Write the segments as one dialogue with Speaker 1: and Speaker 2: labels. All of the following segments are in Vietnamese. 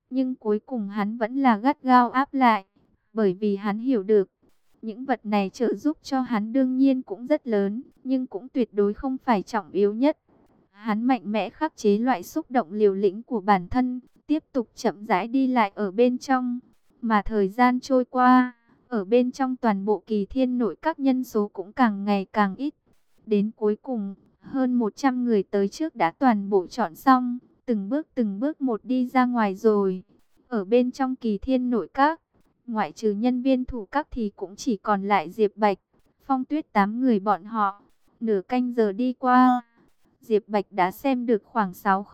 Speaker 1: Nhưng cuối cùng hắn vẫn là gắt gao áp lại, bởi vì hắn hiểu được, những vật này trợ giúp cho hắn đương nhiên cũng rất lớn, nhưng cũng tuyệt đối không phải trọng yếu nhất. Hắn mạnh mẽ khắc chế loại xúc động liều lĩnh của bản thân, tiếp tục chậm rãi đi lại ở bên trong. Mà thời gian trôi qua, ở bên trong toàn bộ Kỳ Thiên Nội các nhân số cũng càng ngày càng ít. Đến cuối cùng, hơn 100 người tới trước đã toàn bộ chọn xong, từng bước một đi ra ngoài rồi. Ở bên trong Kỳ Thiên Nội các, ngoại trừ nhân viên thủ các thì cũng chỉ còn lại Diệp Bạch, Phong Tuyết 8 người bọn họ. Nửa canh giờ đi qua, Diệp Bạch đã xem được khoảng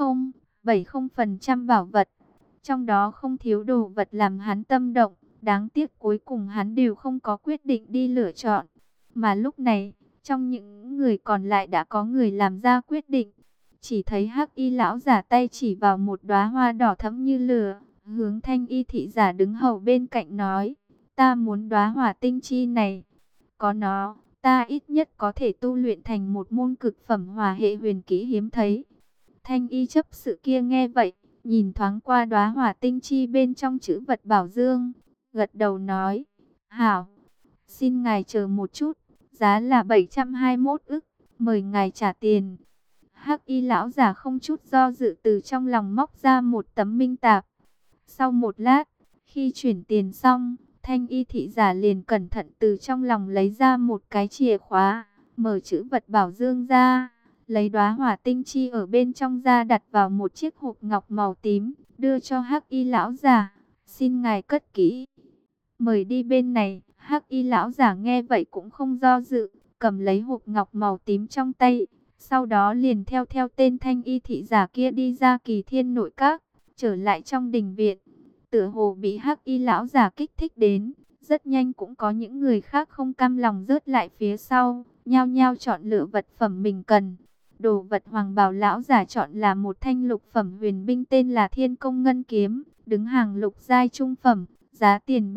Speaker 1: 60-70% bảo vật. Trong đó không thiếu đồ vật làm hắn tâm động, đáng tiếc cuối cùng hắn đều không có quyết định đi lựa chọn. Mà lúc này, trong những người còn lại đã có người làm ra quyết định. Chỉ thấy Hắc Y lão giả tay chỉ vào một đóa hoa đỏ thẫm như lửa, hướng Thanh Y thị giả đứng hầu bên cạnh nói: "Ta muốn đóa hỏa tinh chi này, có nó, ta ít nhất có thể tu luyện thành một môn cực phẩm hỏa hệ huyền kỹ hiếm thấy." Thanh Y chấp sự kia nghe vậy, nhìn thoáng qua đóa hỏa tinh chi bên trong chữ vật bảo dương, gật đầu nói: "Hảo, xin ngài chờ một chút, giá là 721 ức, mời ngài trả tiền." Hắc Y lão giả không chút do dự từ trong lòng móc ra một tấm minh tạp. Sau một lát, khi chuyển tiền xong, Thanh Y thị giả liền cẩn thận từ trong lòng lấy ra một cái chìa khóa, mở chữ vật bảo dương ra, lấy đóa hỏa tinh chi ở bên trong ra đặt vào một chiếc hộp ngọc màu tím, đưa cho Hắc Y lão giả: "Xin ngài cất kỹ, mời đi bên này." Hắc Y lão giả nghe vậy cũng không do dự, cầm lấy hộp ngọc màu tím trong tay, sau đó liền theo tên Thanh Y thị giả kia đi ra Kỳ Thiên Nội các, trở lại trong đình viện. Tựa hồ bị Hắc Y lão giả kích thích đến, rất nhanh cũng có những người khác không cam lòng rớt lại phía sau, nhao nhao chọn lựa vật phẩm mình cần. Đồ vật Hoàng Bào lão giả chọn là một thanh lục phẩm huyền binh tên là Thiên Công Ngân Kiếm, đứng hàng lục giai trung phẩm, giá tiền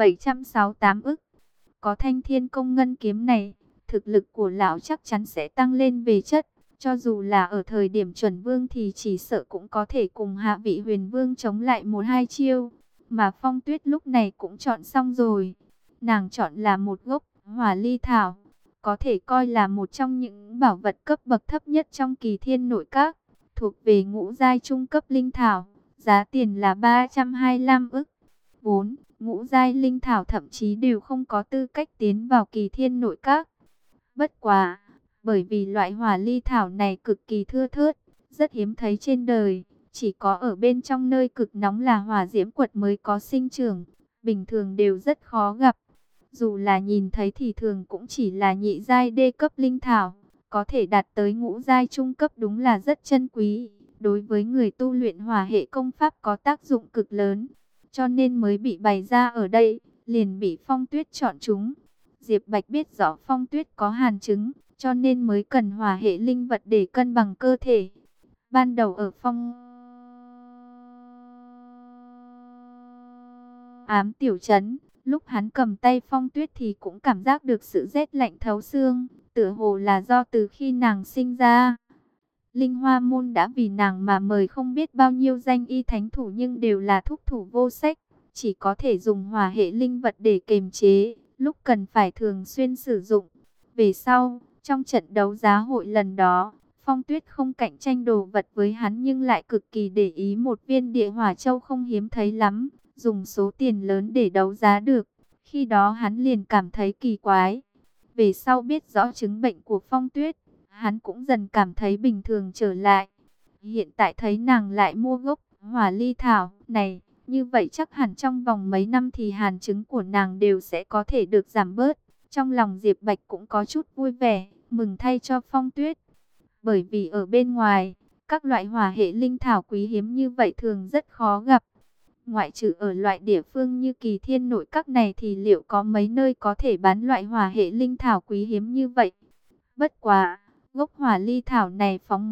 Speaker 1: 768 ức. Có thanh Thiên Công Ngân Kiếm này, thực lực của lão chắc chắn sẽ tăng lên về chất. Cho dù là ở thời điểm chuẩn vương thì chỉ sợ cũng có thể cùng hạ vị huyền vương chống lại 1-2 chiêu. Mà Phong Tuyết lúc này cũng chọn xong rồi. Nàng chọn là một gốc hỏa ly thảo, có thể coi là một trong những bảo vật cấp bậc thấp nhất trong Kỳ Thiên Nội các, thuộc về ngũ giai trung cấp linh thảo, giá tiền là 325 ức. Vốn, ngũ giai linh thảo thậm chí đều không có tư cách tiến vào Kỳ Thiên Nội các. Bất quá, bởi vì loại hỏa ly thảo này cực kỳ thưa thớt, rất hiếm thấy trên đời, chỉ có ở bên trong nơi cực nóng là hỏa diễm quật mới có sinh trưởng, bình thường đều rất khó gặp. Dù là nhìn thấy thì thường cũng chỉ là nhị giai đê cấp linh thảo, có thể đạt tới ngũ giai trung cấp đúng là rất chân quý. Đối với người tu luyện hỏa hệ công pháp có tác dụng cực lớn, cho nên mới bị bày ra ở đây, liền bị Phong Tuyết chọn chúng. Diệp Bạch biết rõ Phong Tuyết có hàn chứng, cho nên mới cần hỏa hệ linh vật để cân bằng cơ thể. Ban đầu ở Phong Ám tiểu trấn, lúc hắn cầm tay Phong Tuyết thì cũng cảm giác được sự rét lạnh thấu xương, tựa hồ là do từ khi nàng sinh ra, Linh Hoa môn đã vì nàng mà mời không biết bao nhiêu danh y thánh thủ, nhưng đều là thúc thủ vô sách, chỉ có thể dùng hỏa hệ linh vật để kiềm chế, lúc cần phải thường xuyên sử dụng. Về sau, trong trận đấu giá hội lần đó, Phong Tuyết không cạnh tranh đồ vật với hắn nhưng lại cực kỳ để ý một viên địa hỏa châu không hiếm thấy lắm, dùng số tiền lớn để đấu giá được. Khi đó hắn liền cảm thấy kỳ quái. Về sau biết rõ chứng bệnh của Phong Tuyết, hắn cũng dần cảm thấy bình thường trở lại. Hiện tại thấy nàng lại mua gốc hỏa ly thảo này, như vậy chắc hẳn trong vòng mấy năm thì hàn chứng của nàng đều sẽ có thể được giảm bớt. Trong lòng Diệp Bạch cũng có chút vui vẻ, mừng thay cho Phong Tuyết. Bởi vì ở bên ngoài, các loại hỏa hệ linh thảo quý hiếm như vậy thường rất khó gặp. Ngoại trừ ở loại địa phương như Kỳ Thiên Nội các này thì liệu có mấy nơi có thể bán loại hỏa hệ linh thảo quý hiếm như vậy? Bất quá, gốc hỏa ly thảo này phóng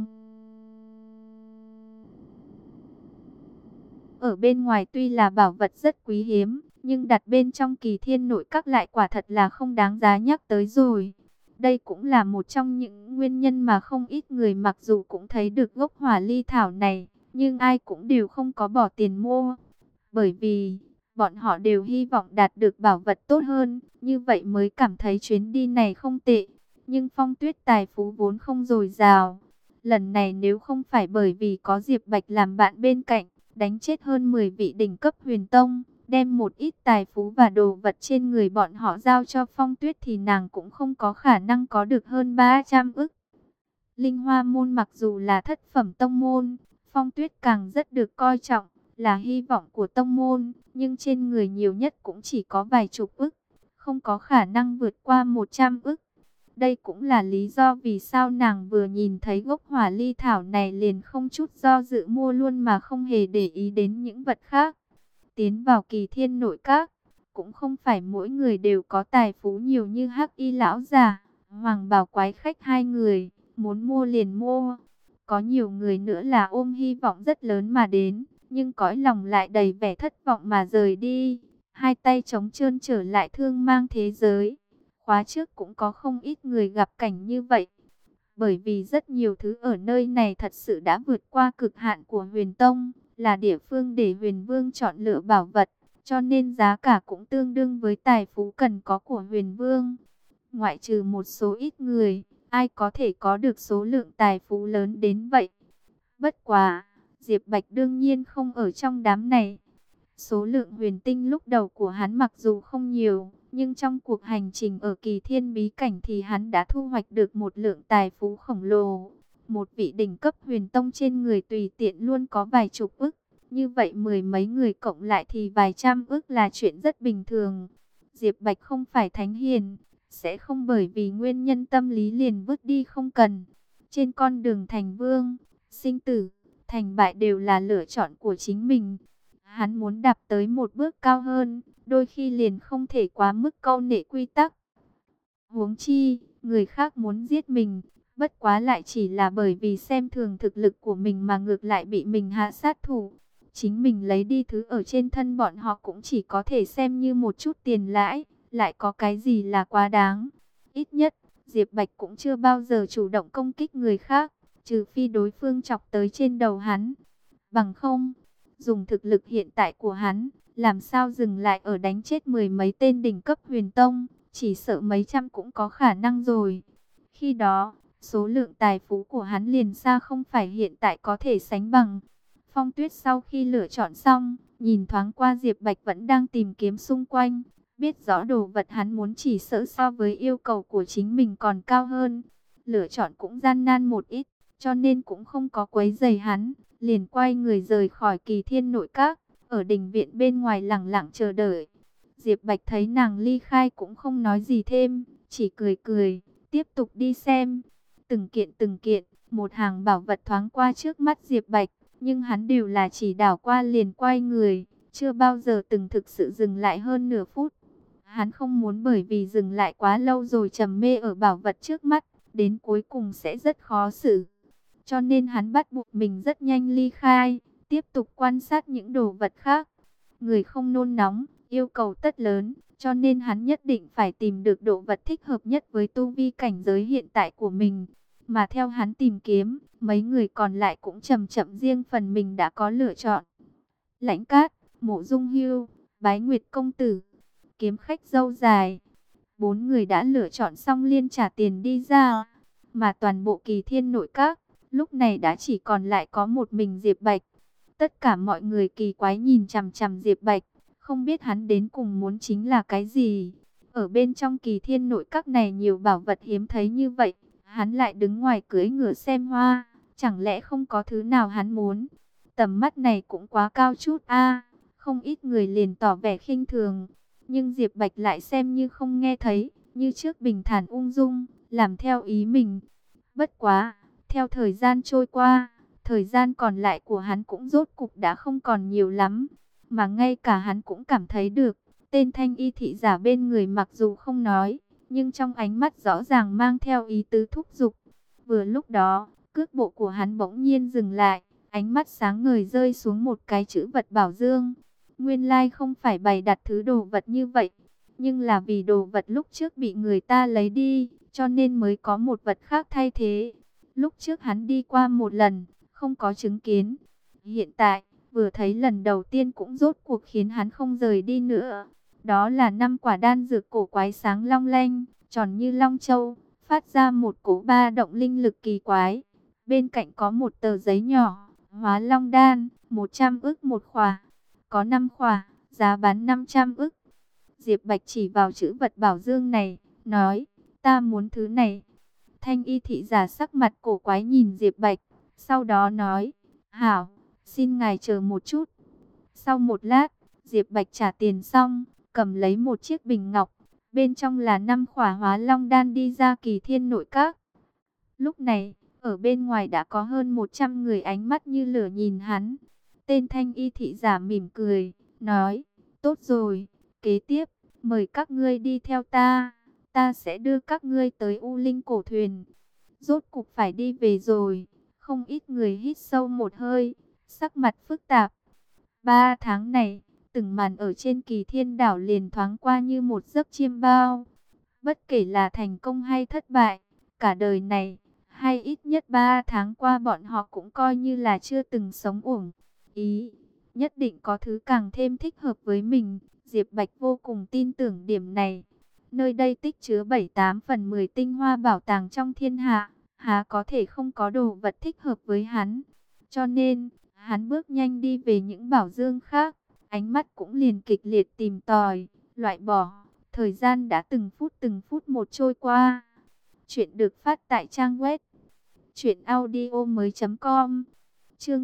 Speaker 1: ở bên ngoài tuy là bảo vật rất quý hiếm, nhưng đặt bên trong Kỳ Thiên Nội các lại quả thật là không đáng giá nhắc tới rồi. Đây cũng là một trong những nguyên nhân mà không ít người mặc dù cũng thấy được gốc hỏa ly thảo này, nhưng ai cũng đều không có bỏ tiền mua. bởi vì bọn họ đều hy vọng đạt được bảo vật tốt hơn, như vậy mới cảm thấy chuyến đi này không tệ. Nhưng Phong Tuyết tài phú vốn không dồi dào. Lần này nếu không phải bởi vì có Diệp Bạch làm bạn bên cạnh, đánh chết hơn 10 vị đỉnh cấp huyền tông, đem một ít tài phú và đồ vật trên người bọn họ giao cho Phong Tuyết thì nàng cũng không có khả năng có được hơn 300 ức. Linh Hoa môn mặc dù là thất phẩm tông môn, Phong Tuyết càng rất được coi trọng, là hy vọng của tông môn, nhưng trên người nhiều nhất cũng chỉ có vài chục ức, không có khả năng vượt qua 100 ức. Đây cũng là lý do vì sao nàng vừa nhìn thấy gốc hỏa ly thảo này liền không chút do dự mua luôn mà không hề để ý đến những vật khác. Tiến vào Kỳ Thiên nội các, cũng không phải mỗi người đều có tài phú nhiều như Hắc Y lão già, Hoàng Bào quái khách hai người, muốn mua liền mua. Có nhiều người nữa là ôm hy vọng rất lớn mà đến, nhưng cõi lòng lại đầy vẻ thất vọng mà rời đi, hai tay trống trơn trở lại thương mang thế giới. Khóa trước cũng có không ít người gặp cảnh như vậy, bởi vì rất nhiều thứ ở nơi này thật sự đã vượt qua cực hạn của Huyền Tông, là địa phương để Huyền Vương chọn lựa bảo vật, cho nên giá cả cũng tương đương với tài phú cần có của Huyền Vương. Ngoại trừ một số ít người, ai có thể có được số lượng tài phú lớn đến vậy. Bất quá, Diệp Bạch đương nhiên không ở trong đám này. Số lượng huyền tinh lúc đầu của hắn mặc dù không nhiều, nhưng trong cuộc hành trình ở Kỳ Thiên bí cảnh thì hắn đã thu hoạch được một lượng tài phú khổng lồ. Một vị đỉnh cấp huyền tông trên người tùy tiện luôn có vài chục ức. Như vậy mười mấy người cộng lại thì vài trăm ức là chuyện rất bình thường. Diệp Bạch không phải thánh hiền, sẽ không bởi vì nguyên nhân tâm lý liền vứt đi không cần. Trên con đường thành vương, sinh tử, thành bại đều là lựa chọn của chính mình. Hắn muốn đạp tới một bước cao hơn, đôi khi liền không thể quá mức câu nệ quy tắc. Huống chi, người khác muốn giết mình, bất quá lại chỉ là bởi vì xem thường thực lực của mình mà ngược lại bị mình hạ sát thủ. Chính mình lấy đi thứ ở trên thân bọn họ cũng chỉ có thể xem như một chút tiền lãi, lại có cái gì là quá đáng. Ít nhất, Diệp Bạch cũng chưa bao giờ chủ động công kích người khác, trừ phi đối phương chọc tới trên đầu hắn. Bằng không, dùng thực lực hiện tại của hắn, làm sao dừng lại ở đánh chết mười mấy tên đỉnh cấp huyền tông, chỉ sợ mấy trăm cũng có khả năng rồi. Khi đó, số lượng tài phú của hắn liền xa không phải hiện tại có thể sánh bằng. Phong Tuyết sau khi lựa chọn xong, nhìn thoáng qua Diệp Bạch vẫn đang tìm kiếm xung quanh, biết rõ đồ vật hắn muốn chỉ sợ so với yêu cầu của chính mình còn cao hơn. Lựa chọn cũng gian nan một ít, cho nên cũng không có quấy rầy hắn, liền quay người rời khỏi Kỳ Thiên nội các, ở đình viện bên ngoài lặng lặng chờ đợi. Diệp Bạch thấy nàng ly khai cũng không nói gì thêm, chỉ cười cười, tiếp tục đi xem. Từng kiện, một hàng bảo vật thoáng qua trước mắt Diệp Bạch, nhưng hắn đều là chỉ đảo qua liền quay người, chưa bao giờ từng thực sự dừng lại hơn nửa phút. Hắn không muốn bởi vì dừng lại quá lâu rồi trầm mê ở bảo vật trước mắt, đến cuối cùng sẽ rất khó xử. Cho nên hắn bắt buộc mình rất nhanh ly khai, tiếp tục quan sát những đồ vật khác. Người không nôn nóng, yêu cầu tất lớn, cho nên hắn nhất định phải tìm được đồ vật thích hợp nhất với tu vi cảnh giới hiện tại của mình. Mà theo hắn tìm kiếm, mấy người còn lại cũng chậm chậm riêng phần mình đã có lựa chọn. Lãnh Cát, Mộ Dung Hưu, Bái Nguyệt Công Tử, Kiếm Khách Dâu Dài. Bốn người đã lựa chọn xong liên trả tiền đi ra. Mà toàn bộ Kỳ Thiên nội các, lúc này đã chỉ còn lại có một mình Diệp Bạch. Tất cả mọi người kỳ quái nhìn chằm chằm Diệp Bạch, không biết hắn đến cùng muốn chính là cái gì. Ở bên trong Kỳ Thiên nội các này nhiều bảo vật hiếm thấy như vậy, hắn lại đứng ngoài cưỡi ngựa xem hoa, chẳng lẽ không có thứ nào hắn muốn? Tầm mắt này cũng quá cao chút a. Không ít người liền tỏ vẻ khinh thường, nhưng Diệp Bạch lại xem như không nghe thấy, như trước bình thản ung dung, làm theo ý mình. Bất quá, theo thời gian trôi qua, thời gian còn lại của hắn cũng rốt cục đã không còn nhiều lắm, mà ngay cả hắn cũng cảm thấy được, tên thanh y thị giả bên người mặc dù không nói, nhưng trong ánh mắt rõ ràng mang theo ý tứ thúc giục. Vừa lúc đó, cước bộ của hắn bỗng nhiên dừng lại, ánh mắt sáng ngời rơi xuống một cái chữ vật bảo dương. Nguyên lai không phải bày đặt thứ đồ vật như vậy, nhưng là vì đồ vật lúc trước bị người ta lấy đi, cho nên mới có một vật khác thay thế. Lúc trước hắn đi qua một lần, không có chứng kiến. Hiện tại, vừa thấy lần đầu tiên cũng rốt cuộc khiến hắn không rời đi nữa. Đó là 5 quả đan dược cổ quái sáng long lanh, tròn như long châu, phát ra một cỗ ba động linh lực kỳ quái. Bên cạnh có một tờ giấy nhỏ, hóa long đan, 100 ức một khỏa, có 5 khỏa, giá bán 500 ức. Diệp Bạch chỉ vào chữ vật bảo dương này, nói, ta muốn thứ này. Thanh y thị giả sắc mặt cổ quái nhìn Diệp Bạch, sau đó nói, hảo, xin ngài chờ một chút. Sau một lát, Diệp Bạch trả tiền xong, cầm lấy một chiếc bình ngọc, bên trong là 5 khỏa hóa long đan đi ra Kỳ Thiên nội các. Lúc này, ở bên ngoài đã có hơn 100 người ánh mắt như lửa nhìn hắn. Tên thanh y thị giả mỉm cười, nói, tốt rồi, kế tiếp, mời các ngươi đi theo ta, ta sẽ đưa các ngươi tới U Linh cổ thuyền. Rốt cục phải đi về rồi, không ít người hít sâu một hơi, sắc mặt phức tạp. 3 tháng này, từng màn ở trên Kỳ Thiên đảo liền thoáng qua như một giấc chiêm bao. Bất kể là thành công hay thất bại, cả đời này, hay ít nhất 3 tháng qua bọn họ cũng coi như là chưa từng sống uổng. Nhất định có thứ càng thêm thích hợp với mình, Diệp Bạch vô cùng tin tưởng điểm này. Nơi đây tích chứa 7/8/10 tinh hoa bảo tàng trong thiên hạ, há có thể không có đồ vật thích hợp với hắn. Cho nên, hắn bước nhanh đi về những bảo dương khác, ánh mắt cũng liền kịch liệt tìm tòi, loại bỏ. Thời gian đã từng phút một trôi qua. Chuyện được phát tại trang web truyệnaudiomoi.com. Chương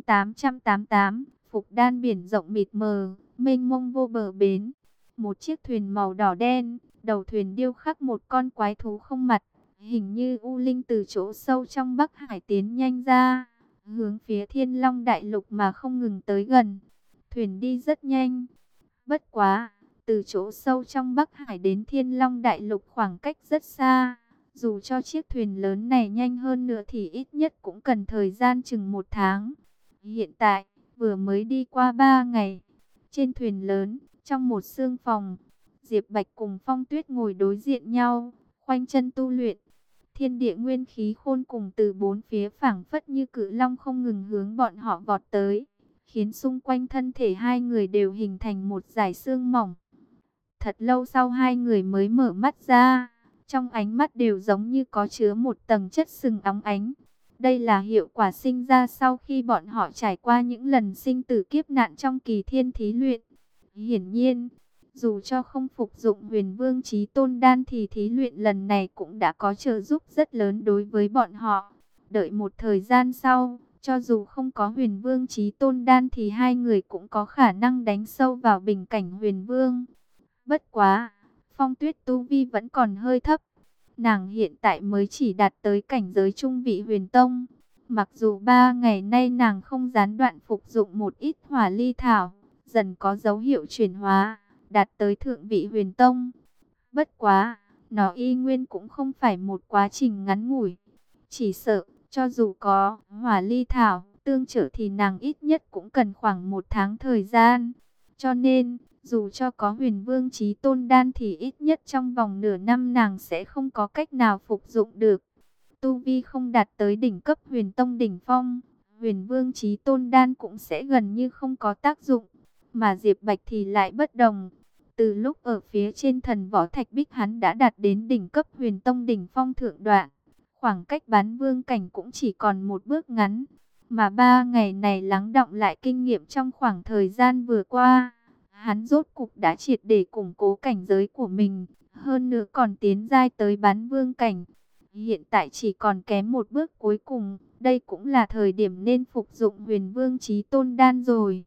Speaker 1: 888, Phục Đan biển rộng mịt mờ, mênh mông vô bờ bến. Một chiếc thuyền màu đỏ đen, đầu thuyền điêu khắc một con quái thú không mặt, hình như U Linh từ chỗ sâu trong Bắc Hải tiến nhanh ra, hướng phía Thiên Long đại lục mà không ngừng tới gần. Thuyền đi rất nhanh. Bất quá, từ chỗ sâu trong Bắc Hải đến Thiên Long đại lục khoảng cách rất xa. Dù cho chiếc thuyền lớn này nhanh hơn nữa thì ít nhất cũng cần thời gian chừng 1 tháng. Hiện tại, vừa mới đi qua 3 ngày. Trên thuyền lớn, trong một xương phòng, Diệp Bạch cùng Phong Tuyết ngồi đối diện nhau, khoanh chân tu luyện. Thiên địa nguyên khí khôn cùng từ bốn phía phảng phất như cự long không ngừng hướng bọn họ vọt tới, khiến xung quanh thân thể hai người đều hình thành một dải xương mỏng. Thật lâu sau hai người mới mở mắt ra, trong ánh mắt đều giống như có chứa một tầng chất sừng óng ánh. Đây là hiệu quả sinh ra sau khi bọn họ trải qua những lần sinh tử kiếp nạn trong Kỳ Thiên thí luyện. Hiển nhiên, dù cho không phục dụng Huyền Vương Chí Tôn đan thì thí luyện lần này cũng đã có trợ giúp rất lớn đối với bọn họ. Đợi một thời gian sau, cho dù không có Huyền Vương Chí Tôn đan thì hai người cũng có khả năng đánh sâu vào bình cảnh Huyền Vương. Bất quá, Phong Tuyết tu vi vẫn còn hơi thấp. Nàng hiện tại mới chỉ đạt tới cảnh giới trung vị Huyền Tông. Mặc dù 3 ngày nay nàng không gián đoạn phục dụng một ít hỏa ly thảo, dần có dấu hiệu chuyển hóa, đạt tới thượng vị Huyền Tông. Bất quá, nó y nguyên cũng không phải một quá trình ngắn ngủi. Chỉ sợ, cho dù có hỏa ly thảo tương trợ thì nàng ít nhất cũng cần khoảng 1 tháng thời gian. Cho nên, dù cho có Huyền Vương Chí Tôn đan thì ít nhất trong vòng nửa năm nàng sẽ không có cách nào phục dụng được. Tu vi không đạt tới đỉnh cấp Huyền Tông đỉnh phong, Huyền Vương Chí Tôn đan cũng sẽ gần như không có tác dụng. Mà Diệp Bạch thì lại bất đồng. Từ lúc ở phía trên Thần Võ Thạch Bích hắn đã đạt đến đỉnh cấp Huyền Tông đỉnh phong thượng đoạn. Khoảng cách bán vương cảnh cũng chỉ còn một bước ngắn. Mà 3 ngày này lắng đọng lại kinh nghiệm trong khoảng thời gian vừa qua, hắn rốt cục đã triệt để củng cố cảnh giới của mình, hơn nữa còn tiến giai tới bán vương cảnh. Hiện tại chỉ còn kém một bước cuối cùng, đây cũng là thời điểm nên phục dụng Huyền Vương Chí Tôn đan rồi.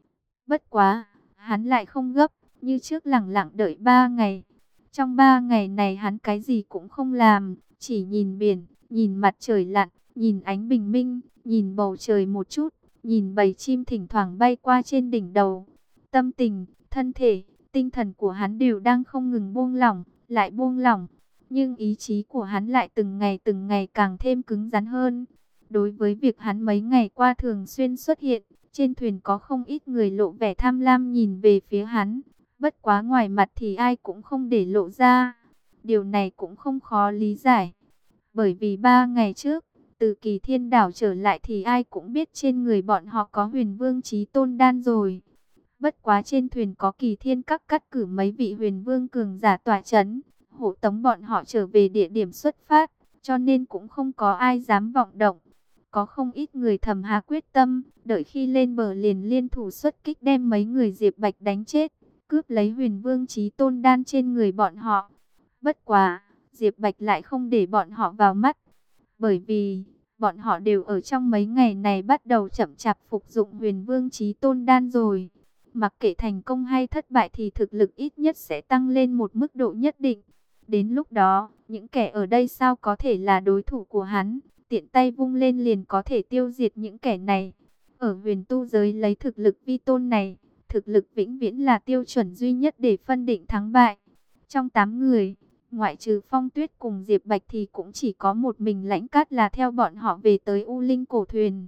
Speaker 1: Bất quá, hắn lại không gấp, như trước lẳng lặng đợi 3 ngày. Trong 3 ngày này hắn cái gì cũng không làm, chỉ nhìn biển, nhìn mặt trời lặn, nhìn ánh bình minh, nhìn bầu trời một chút, nhìn bầy chim thỉnh thoảng bay qua trên đỉnh đầu. Tâm tình, thân thể, tinh thần của hắn đều đang không ngừng buông lỏng, lại buông lỏng. Nhưng ý chí của hắn lại từng ngày càng thêm cứng rắn hơn. Đối với việc hắn mấy ngày qua thường xuyên xuất hiện, trên thuyền có không ít người lộ vẻ tham lam nhìn về phía hắn. Bất quá ngoài mặt thì ai cũng không để lộ ra. Điều này cũng không khó lý giải. Bởi vì 3 ngày trước, Từ Kỳ Thiên Đảo trở lại thì ai cũng biết trên người bọn họ có Huyền Vương Chí Tôn đan rồi. Bất quá trên thuyền có Kỳ Thiên Các cắt cử mấy vị Huyền Vương cường giả tọa chấn, hộ tống bọn họ trở về địa điểm xuất phát, cho nên cũng không có ai dám vọng động. Có không ít người thầm hạ quyết tâm, đợi khi lên bờ liền liên thủ xuất kích đem mấy người Diệp Bạch đánh chết, cướp lấy Huyền Vương Chí Tôn đan trên người bọn họ. Bất quá, Diệp Bạch lại không để bọn họ vào mắt, bởi vì bọn họ đều ở trong mấy ngày này bắt đầu chậm chạp phục dụng Huyền Vương Chí Tôn đan rồi. Mặc kệ thành công hay thất bại thì thực lực ít nhất sẽ tăng lên một mức độ nhất định. Đến lúc đó, những kẻ ở đây sao có thể là đối thủ của hắn, tiện tay vung lên liền có thể tiêu diệt những kẻ này. Ở huyền tu giới lấy thực lực vi tôn này, thực lực vĩnh viễn là tiêu chuẩn duy nhất để phân định thắng bại. Trong 8 người, ngoại trừ Phong Tuyết cùng Diệp Bạch thì cũng chỉ có một mình Lãnh Cát là theo bọn họ về tới U Linh cổ thuyền.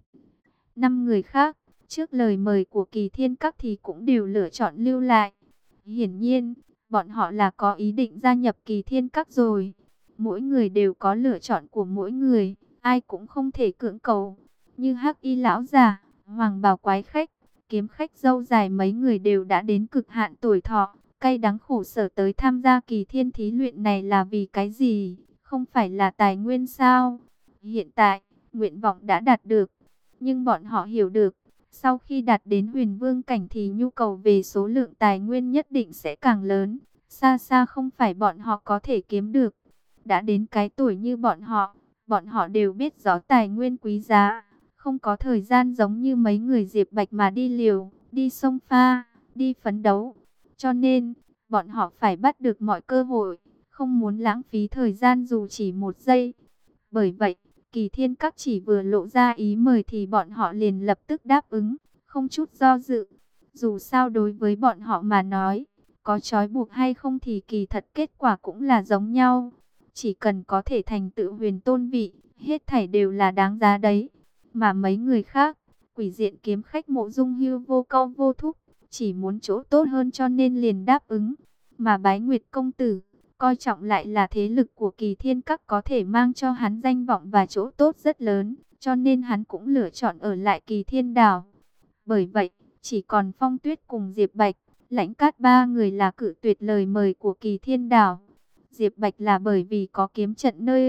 Speaker 1: 5 người khác, trước lời mời của Kỳ Thiên Các thì cũng đều lựa chọn lưu lại. Hiển nhiên, bọn họ là có ý định gia nhập Kỳ Thiên Các rồi. Mỗi người đều có lựa chọn của mỗi người, ai cũng không thể cưỡng cầu. Như Hắc Y lão già, Hoàng Bào quái khách, Kiếm khách râu dài mấy người đều đã đến cực hạn tuổi thọ, cay đắng khổ sở tới tham gia kỳ thiên thí luyện này là vì cái gì? Không phải là tài nguyên sao? Hiện tại, nguyện vọng đã đạt được, nhưng bọn họ hiểu được, sau khi đạt đến huyền vương cảnh thì nhu cầu về số lượng tài nguyên nhất định sẽ càng lớn, xa xa không phải bọn họ có thể kiếm được. Đã đến cái tuổi như bọn họ đều biết rõ tài nguyên quý giá, không có thời gian giống như mấy người Diệp Bạch mà đi liều, đi xông pha, đi phấn đấu. Cho nên, bọn họ phải bắt được mọi cơ hội, không muốn lãng phí thời gian dù chỉ một giây. Bởi vậy, Kỳ Thiên Các chỉ vừa lộ ra ý mời thì bọn họ liền lập tức đáp ứng, không chút do dự. Dù sao đối với bọn họ mà nói, có trói buộc hay không thì kỳ thật kết quả cũng là giống nhau. Chỉ cần có thể thành tựu huyền tôn vị, hết thảy đều là đáng giá đấy. Mà mấy người khác, Quỷ Diện Kiếm khách Mộ Dung Hưu vô câu vô thúc, chỉ muốn chỗ tốt hơn cho nên liền đáp ứng. Mà Bái Nguyệt công tử coi trọng lại là thế lực của Kỳ Thiên Các có thể mang cho hắn danh vọng và chỗ tốt rất lớn, cho nên hắn cũng lựa chọn ở lại Kỳ Thiên Đảo. Bởi vậy, chỉ còn Phong Tuyết cùng Diệp Bạch, Lãnh Cát ba người là cự tuyệt lời mời của Kỳ Thiên Đảo. Diệp Bạch là bởi vì có kiếm trận nơi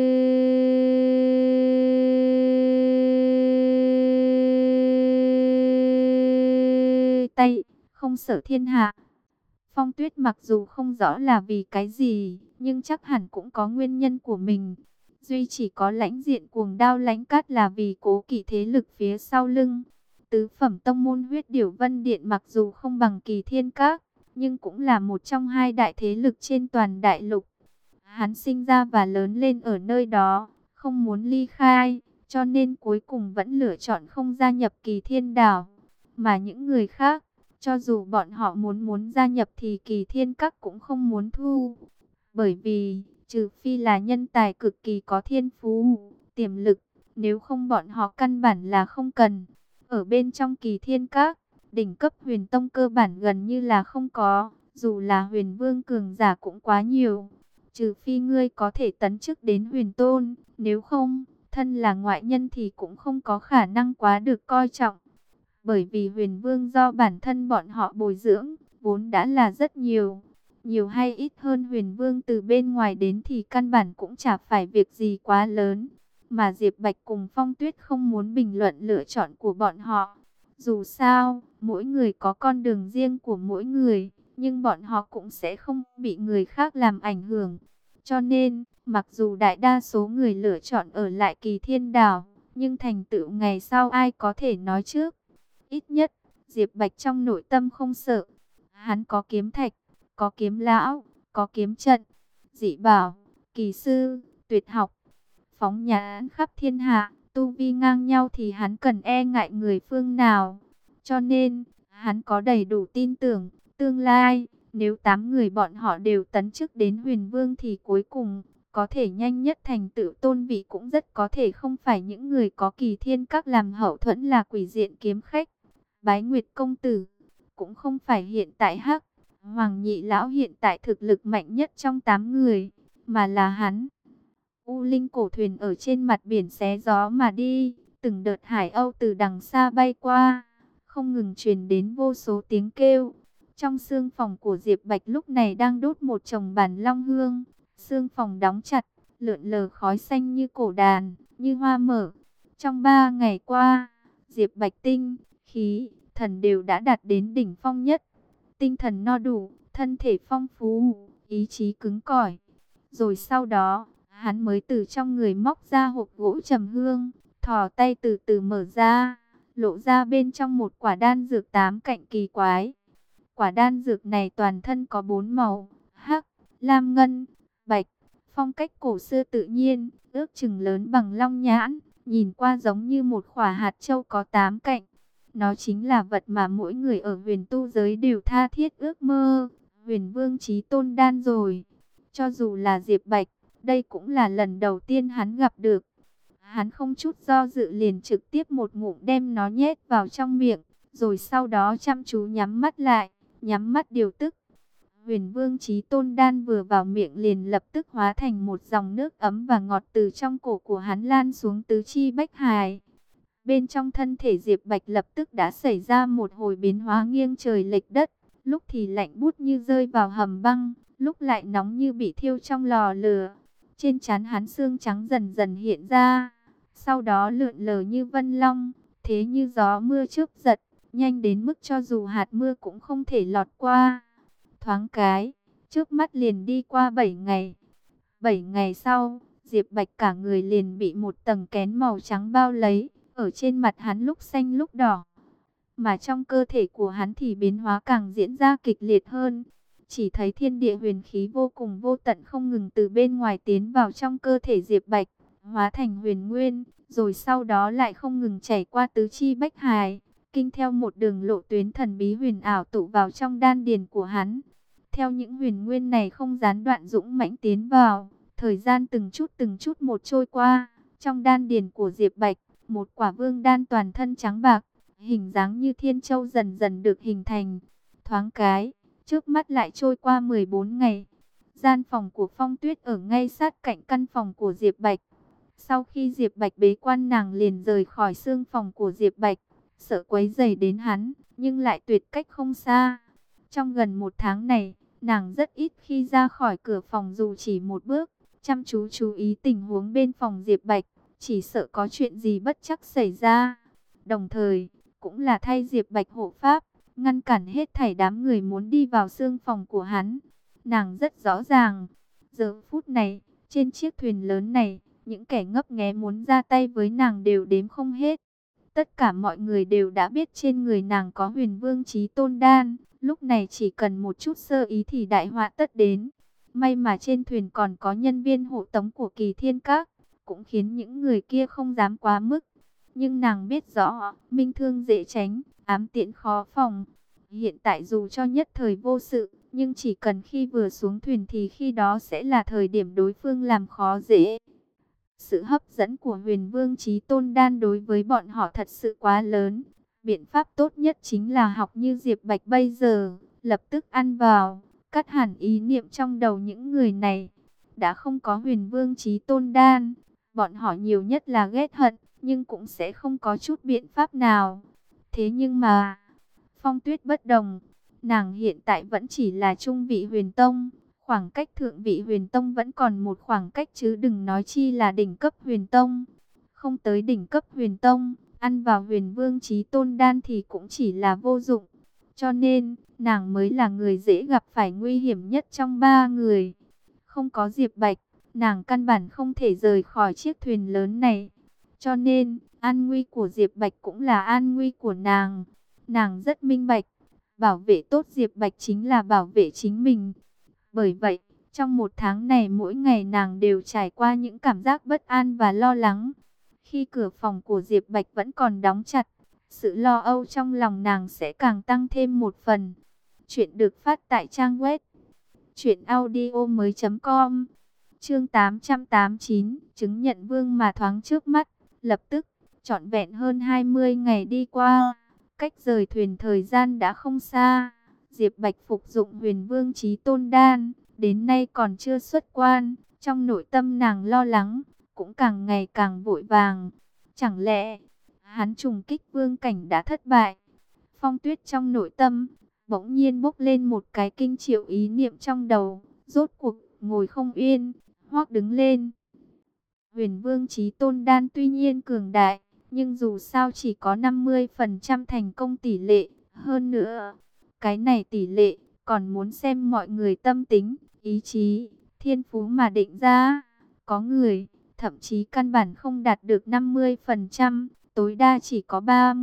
Speaker 1: tay, không sợ thiên hạ. Phong Tuyết mặc dù không rõ là vì cái gì, nhưng chắc hẳn cũng có nguyên nhân của mình. Duy chỉ có Lãnh Diện Cuồng Đao Lãnh Cát là vì cố kỵ thế lực phía sau lưng. Tứ phẩm tông môn Huyết Điểu Vân Điện mặc dù không bằng Kỳ Thiên Các, nhưng cũng là một trong hai đại thế lực trên toàn đại lục. Hắn sinh ra và lớn lên ở nơi đó, không muốn ly khai, cho nên cuối cùng vẫn lựa chọn không gia nhập Kỳ Thiên Đảo. Mà những người khác, cho dù bọn họ muốn gia nhập thì Kỳ Thiên Các cũng không muốn thu. Bởi vì, trừ phi là nhân tài cực kỳ có thiên phú, tiềm lực, nếu không bọn họ căn bản là không cần. Ở bên trong Kỳ Thiên Các, đỉnh cấp huyền tông cơ bản gần như là không có, dù là huyền vương cường giả cũng quá nhiều. Trừ phi ngươi có thể tấn chức đến huyền tôn, nếu không, thân là ngoại nhân thì cũng không có khả năng quá được coi trọng. Bởi vì huyền vương do bản thân bọn họ bồi dưỡng, vốn đã là rất nhiều. Nhiều hay ít hơn huyền vương từ bên ngoài đến thì căn bản cũng chả phải việc gì quá lớn. Mà Diệp Bạch cùng Phong Tuyết không muốn bình luận lựa chọn của bọn họ. Dù sao, mỗi người có con đường riêng của mỗi người, nhưng bọn họ cũng sẽ không bị người khác làm ảnh hưởng. Cho nên, mặc dù đại đa số người lựa chọn ở lại Kỳ Thiên Đảo, nhưng thành tựu ngày sau ai có thể nói trước. Ít nhất, Diệp Bạch trong nội tâm không sợ. Hắn có kiếm thạch, có kiếm lão, có kiếm trận, dị bảo, kỳ sư, tuyệt học, phóng nhãn khắp thiên hạ, tu vi ngang nhau thì hắn cần e ngại người phương nào. Cho nên, hắn có đầy đủ tin tưởng, tương lai, nếu 8 người bọn họ đều tấn chức đến huyền vương thì cuối cùng, có thể nhanh nhất thành tựu tôn vị cũng rất có thể không phải những người có Kỳ Thiên Các làm hậu thuẫn là Quỷ Diện Kiếm khách, Bái Nguyệt công tử, cũng không phải hiện tại Hắc Hoàng nhị lão hiện tại thực lực mạnh nhất trong 8 người, mà là hắn. U linh cổ thuyền ở trên mặt biển xé gió mà đi, từng đợt hải âu từ đằng xa bay qua, không ngừng truyền đến vô số tiếng kêu. Trong xương phòng của Diệp Bạch lúc này đang đốt một chồng bản long hương, xương phòng đóng chặt, lượn lờ khói xanh như cổ đàn, như hoa mở. Trong 3 ngày qua, Diệp Bạch tinh, khí, thần đều đã đạt đến đỉnh phong nhất. Tinh thần no đủ, thân thể phong phú, ý chí cứng cỏi. Rồi sau đó, hắn mới từ trong người móc ra hộp gỗ trầm hương, thò tay từ từ mở ra, lộ ra bên trong một quả đan dược 8 cạnh kỳ quái. Quả đan dược này toàn thân có 4 màu, hắc, lam ngân, bạch, phong cách cổ xưa tự nhiên, ước chừng lớn bằng long nhãn, nhìn qua giống như một quả hạt châu có 8 cạnh. Nó chính là vật mà mỗi người ở huyền tu giới đều tha thiết ước mơ, huyền vương chí tôn đan rồi. Cho dù là Diệp Bạch, đây cũng là lần đầu tiên hắn gặp được. Hắn không chút do dự liền trực tiếp một ngụm đem nó nhét vào trong miệng, rồi sau đó chăm chú nhắm mắt lại, nhắm mắt điều tức. Huyền Vương Chí Tôn đan vừa vào miệng liền lập tức hóa thành một dòng nước ấm và ngọt từ trong cổ của hắn lan xuống tứ chi bách hài. Bên trong thân thể Diệp Bạch lập tức đã xảy ra một hồi biến hóa nghiêng trời lệch đất, lúc thì lạnh buốt như rơi vào hầm băng, lúc lại nóng như bị thiêu trong lò lửa. Trên trán hắn xương trắng dần dần hiện ra, sau đó lượn lờ như vân long, thế như gió mưa chớp giật, nhanh đến mức cho dù hạt mưa cũng không thể lọt qua. Thoáng cái, trước mắt liền đi qua 7 ngày. 7 ngày sau, Diệp Bạch cả người liền bị một tầng kén màu trắng bao lấy, ở trên mặt hắn lúc xanh lúc đỏ. Mà trong cơ thể của hắn thì biến hóa càng diễn ra kịch liệt hơn. Chỉ thấy thiên địa huyền khí vô cùng vô tận không ngừng từ bên ngoài tiến vào trong cơ thể Diệp Bạch, hóa thành huyền nguyên, rồi sau đó lại không ngừng chảy qua tứ chi bách hài, kinh theo một đường lộ tuyến thần bí huyền ảo tụ vào trong đan điền của hắn. Theo những huyền nguyên này không gián đoạn dũng mãnh tiến vào, thời gian từng chút một trôi qua, trong đan điền của Diệp Bạch, một quả vương đan toàn thân trắng bạc, hình dáng như thiên châu dần dần được hình thành. Thoáng cái, trước mắt lại trôi qua 14 ngày. Gian phòng của Phong Tuyết ở ngay sát cạnh căn phòng của Diệp Bạch. Sau khi Diệp Bạch bế quan, nàng liền rời khỏi xương phòng của Diệp Bạch, sợ quấy rầy đến hắn, nhưng lại tuyệt cách không xa. Trong gần 1 tháng này, nàng rất ít khi ra khỏi cửa phòng dù chỉ một bước, chăm chú chú ý tình huống bên phòng Diệp Bạch, chỉ sợ có chuyện gì bất trắc xảy ra. Đồng thời, cũng là thay Diệp Bạch hộ pháp, ngăn cản hết thảy đám người muốn đi vào xương phòng của hắn. Nàng rất rõ ràng, giờ phút này, trên chiếc thuyền lớn này, những kẻ ngấp nghé muốn ra tay với nàng đều đếm không hết. Tất cả mọi người đều đã biết trên người nàng có huyền vương chí tôn đan, lúc này chỉ cần một chút sơ ý thì đại họa tất đến. May mà trên thuyền còn có nhân viên hộ tống của Kỳ Thiên Các, cũng khiến những người kia không dám quá mức. Nhưng nàng biết rõ, minh thương dễ tránh, ám tiễn khó phòng. Hiện tại dù cho nhất thời vô sự, nhưng chỉ cần khi vừa xuống thuyền thì khi đó sẽ là thời điểm đối phương làm khó dễ. Sự hấp dẫn của huyền vương chí tôn đan đối với bọn họ thật sự quá lớn. Biện pháp tốt nhất chính là học như Diệp Bạch bây giờ, lập tức ăn vào, cắt hẳn ý niệm trong đầu những người này. Đã không có huyền vương chí tôn đan, bọn họ nhiều nhất là ghét hận, nhưng cũng sẽ không có chút biện pháp nào. Thế nhưng mà, Phong Tuyết bất đồng, nàng hiện tại vẫn chỉ là trung vị huyền tông. Khoảng cách thượng vị huyền tông vẫn còn một khoảng cách chứ đừng nói chi là đỉnh cấp huyền tông. Không tới đỉnh cấp huyền tông, ăn vào huyền vương chí tôn đan thì cũng chỉ là vô dụng. Cho nên, nàng mới là người dễ gặp phải nguy hiểm nhất trong 3 người. Không có Diệp Bạch, nàng căn bản không thể rời khỏi chiếc thuyền lớn này. Cho nên, an nguy của Diệp Bạch cũng là an nguy của nàng. Nàng rất minh bạch, bảo vệ tốt Diệp Bạch chính là bảo vệ chính mình. Bởi vậy, trong 1 tháng này mỗi ngày nàng đều trải qua những cảm giác bất an và lo lắng. Khi cửa phòng của Diệp Bạch vẫn còn đóng chặt, sự lo âu trong lòng nàng sẽ càng tăng thêm một phần. Chuyện được phát tại trang web truyệnaudiomoi.com. Chương 889, chứng nhận vương mà thoáng trước mắt, lập tức trọn vẹn hơn 20 ngày đi qua, cách rời thuyền thời gian đã không xa. Diệp Bạch phục dụng huyền vương chí tôn đan, đến nay còn chưa xuất quan, Trong nội tâm nàng lo lắng, cũng càng ngày càng vội vàng. Chẳng lẽ hắn trùng kích vương cảnh đã thất bại? Phong Tuyết trong nội tâm bỗng nhiên bốc lên một cái kinh triệu ý niệm trong đầu, rốt cuộc ngồi không yên, hoác đứng lên. Huyền Vương Chí Tôn Đan tuy nhiên cường đại, nhưng dù sao chỉ có 50% thành công tỷ lệ. Hơn nữa, cái này tỷ lệ còn muốn xem mọi người tâm tính, ý chí, thiên phú mà định ra. Có người thậm chí căn bản không đạt được 50%, tối đa chỉ có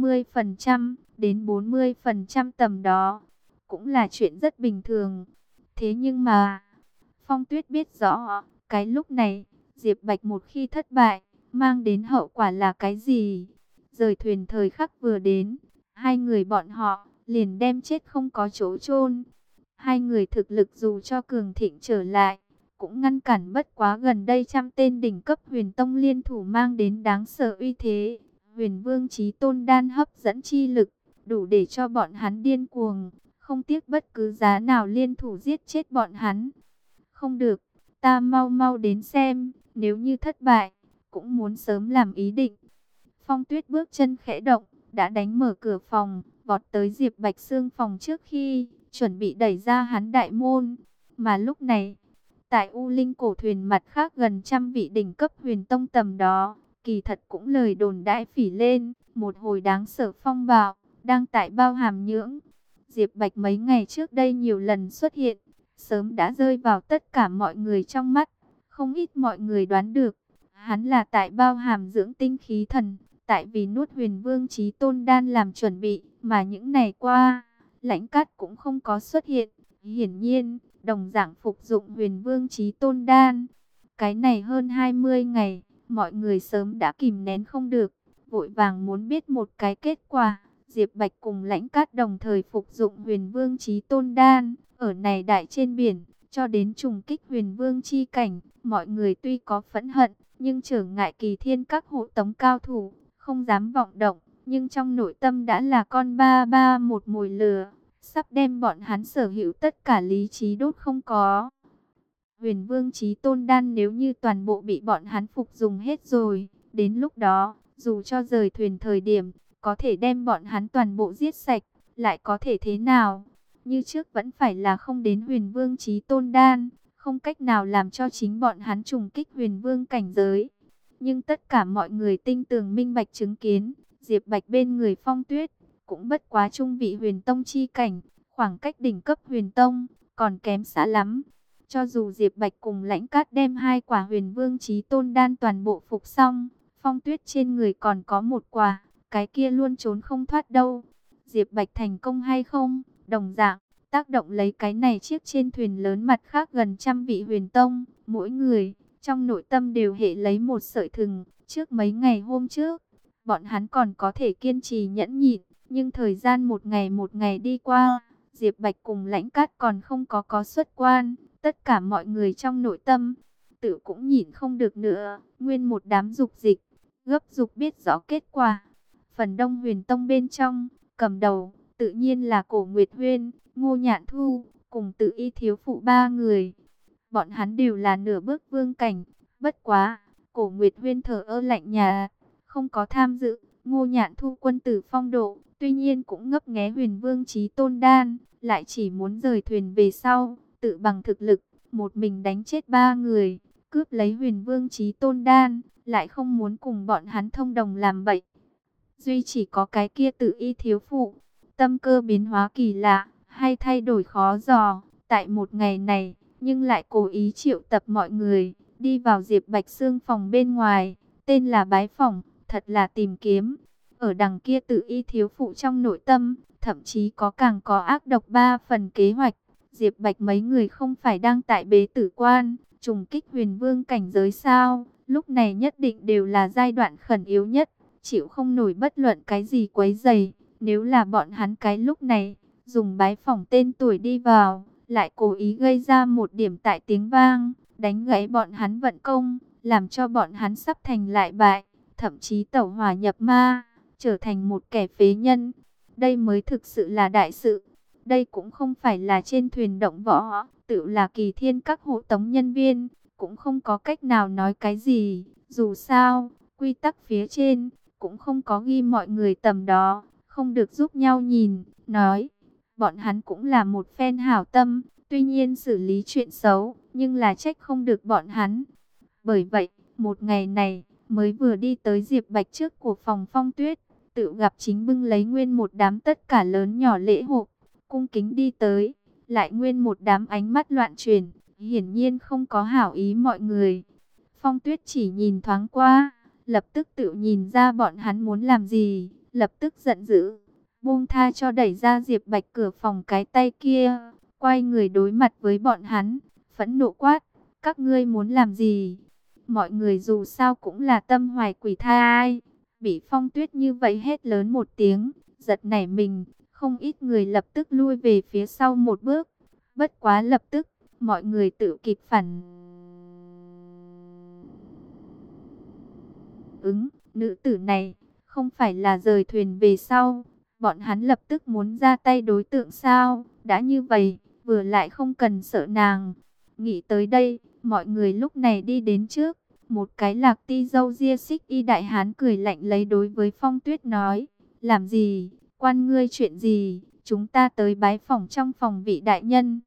Speaker 1: 30% đến 40% tầm đó. Cũng là chuyện rất bình thường. Thế nhưng mà, Phong Tuyết biết rõ, cái lúc này, Diệp Bạch một khi thất bại, mang đến hậu quả là cái gì? Rời thuyền thời khắc vừa đến, hai người bọn họ liền đem chết không có chỗ chôn. Hai người thực lực dù cho cường thịnh trở lại, cũng ngăn cản bất quá gần đây trăm tên đỉnh cấp Huyền Tông liên thủ mang đến đáng sợ uy thế. Huyền Vương Chí Tôn Đan hấp dẫn chi lực, đủ để cho bọn hắn điên cuồng, không tiếc bất cứ giá nào liên thủ giết chết bọn hắn. Không được, ta mau mau đến xem, nếu như thất bại, cũng muốn sớm làm ý định. Phong Tuyết bước chân khẽ động, đã đánh mở cửa phòng, vọt tới Diệp Bạch Sương phòng trước khi chuẩn bị đẩy ra hắn đại môn. Mà lúc này, tại U Linh cổ thuyền mặt khác gần trăm vị đỉnh cấp Huyền Tông tầm đó, kỳ thật cũng lời đồn đãi phỉ lên, một hồi đáng sợ phong bạo đang tại Bao Hàm Nhưỡng. Diệp Bạch mấy ngày trước đây nhiều lần xuất hiện, sớm đã rơi vào tất cả mọi người trong mắt. Không ít mọi người đoán được, hắn là tại Bao Hàm dưỡng tinh khí thần, tại vì nuốt Huyền Vương Chí Tôn Đan làm chuẩn bị, mà những ngày qua, Lãnh Cát cũng không có xuất hiện. Hiển nhiên, đồng dạng phục dụng Huyền Vương Chí Tôn Đan. Cái này hơn 20 ngày, mọi người sớm đã kìm nén không được, vội vàng muốn biết một cái kết quả. Diệp Bạch cùng Lãnh Cát đồng thời phục dụng Huyền Vương Chí Tôn Đan, ở này đại trên biển, cho đến trùng kích Huyền Vương chi cảnh, mọi người tuy có phẫn hận, nhưng trở ngại Kỳ Thiên các hộ tống cao thủ, không dám vọng động, nhưng trong nội tâm đã là con ba ba một mồi lửa, sắp đem bọn hắn sở hữu tất cả lý trí đốt không có. Huyền Vương Chí Tôn Đan nếu như toàn bộ bị bọn hắn phục dùng hết rồi, đến lúc đó, dù cho rời thuyền thời điểm, có thể đem bọn hắn toàn bộ giết sạch, lại có thể thế nào? Như trước vẫn phải là không đến Huyền Vương Chí Tôn Đan, không cách nào làm cho chính bọn hắn trùng kích Huyền Vương cảnh giới. Nhưng tất cả mọi người tinh tường minh bạch chứng kiến, Diệp Bạch bên người Phong Tuyết, cũng bất quá trung vị Huyền Tông chi cảnh, khoảng cách đỉnh cấp Huyền Tông, còn kém xa lắm. Cho dù Diệp Bạch cùng Lãnh Cát đem hai quả Huyền Vương Chí Tôn Đan toàn bộ phục xong, Phong Tuyết trên người còn có một quả, cái kia luôn trốn không thoát đâu. Diệp Bạch thành công hay không, đồng dạng, tác động lấy cái này chiếc trên thuyền lớn mặt khác gần trăm vị Huyền Tông, mỗi người, trong nội tâm đều hệ lấy một sợi thừng. Trước mấy ngày hôm trước, bọn hắn còn có thể kiên trì nhẫn nhịn, nhưng thời gian một ngày đi qua, Diệp Bạch cùng Lãnh Cát còn không có xuất quan. Tất cả mọi người trong nội tâm, tự cũng nhìn không được nữa, nguyên một đám dục dịch, gấp dục biết rõ kết quả. Phần Đông Huyền Tông bên trong, cầm đầu, tự nhiên là Cổ Nguyệt Huyên, Ngô Nhạn Thu, cùng Tự Y thiếu phụ ba người. Bọn hắn đều là nửa bước vương cảnh, bất quá, Cổ Nguyệt Huyên thờ ơ lạnh nhạt, không có tham dự. Ngô Nhạn Thu quân tử phong độ, tuy nhiên cũng ngấp nghé Huyền Vương Chí Tôn Đan, lại chỉ muốn rời thuyền về sau, tự bằng thực lực, một mình đánh chết ba người, cướp lấy Huyền Vương Chí Tôn Đan, lại không muốn cùng bọn hắn thông đồng làm bậy. Duy chỉ có cái kia Tự Y thiếu phụ, tâm cơ biến hóa kỳ lạ, hay thay đổi khó dò, tại một ngày này, nhưng lại cố ý triệu tập mọi người, đi vào Diệp Bạch Sương phòng bên ngoài, tên là bái phỏng, thật là tìm kiếm. Ở đằng kia Tự Y thiếu phụ trong nội tâm, thậm chí càng có ác độc ba phần kế hoạch. Diệp Bạch mấy người không phải đang tại bế tử quan, trùng kích Huyền Vương cảnh giới sao? Lúc này nhất định đều là giai đoạn khẩn yếu nhất, chịu không nổi bất luận cái gì quấy rầy. Nếu là bọn hắn cái lúc này, dùng bái phỏng tên tuổi đi vào, lại cố ý gây ra một điểm tại tiếng vang, đánh gãy bọn hắn vận công, làm cho bọn hắn sắp thành lại bại, thậm chí tẩu hỏa nhập ma, trở thành một kẻ phế nhân. Đây mới thực sự là đại sự. Đây cũng không phải là trên thuyền động võ, tự là Kỳ Thiên các hộ tống nhân viên, cũng không có cách nào nói cái gì. Dù sao, quy tắc phía trên cũng không có ghi mọi người tầm đó không được giúp nhau nhìn, nói. Bọn hắn cũng là một phen hảo tâm, tuy nhiên xử lý chuyện xấu, nhưng là trách không được bọn hắn. Bởi vậy, một ngày này, mới vừa đi tới Diệp Bạch trước của phòng Phong Tuyết, tự gặp chính bưng lấy nguyên một đám tất cả lớn nhỏ lễ hộp, cung kính đi tới, lại nguyên một đám ánh mắt loạn chuyển, hiển nhiên không có hảo ý mọi người. Phong Tuyết chỉ nhìn thoáng qua, lập tức tự nhìn ra bọn hắn muốn làm gì, lập tức giận dữ, buông tha cho đẩy ra Diệp Bạch cửa phòng cái tay kia, quay người đối mặt với bọn hắn, phẫn nộ quát, các ngươi muốn làm gì? Mọi người dù sao cũng là tâm hoài quỷ thai, bị Phong Tuyết như vậy hét lớn một tiếng, giật nảy mình, không ít người lập tức lui về phía sau một bước. Bất quá lập tức, mọi người tự kịp phản ứng, nữ tử này không phải là rời thuyền về sau, bọn hắn lập tức muốn ra tay đối tượng sao? Đã như vậy, vừa lại không cần sợ nàng. Nghĩ tới đây, mọi người lúc này đi đến trước, một cái lạc ti râu ria xích y đại hán cười lạnh lấy đối với Phong Tuyết nói, làm gì, quan ngươi chuyện gì, chúng ta tới bái phỏng trong phòng vị đại nhân.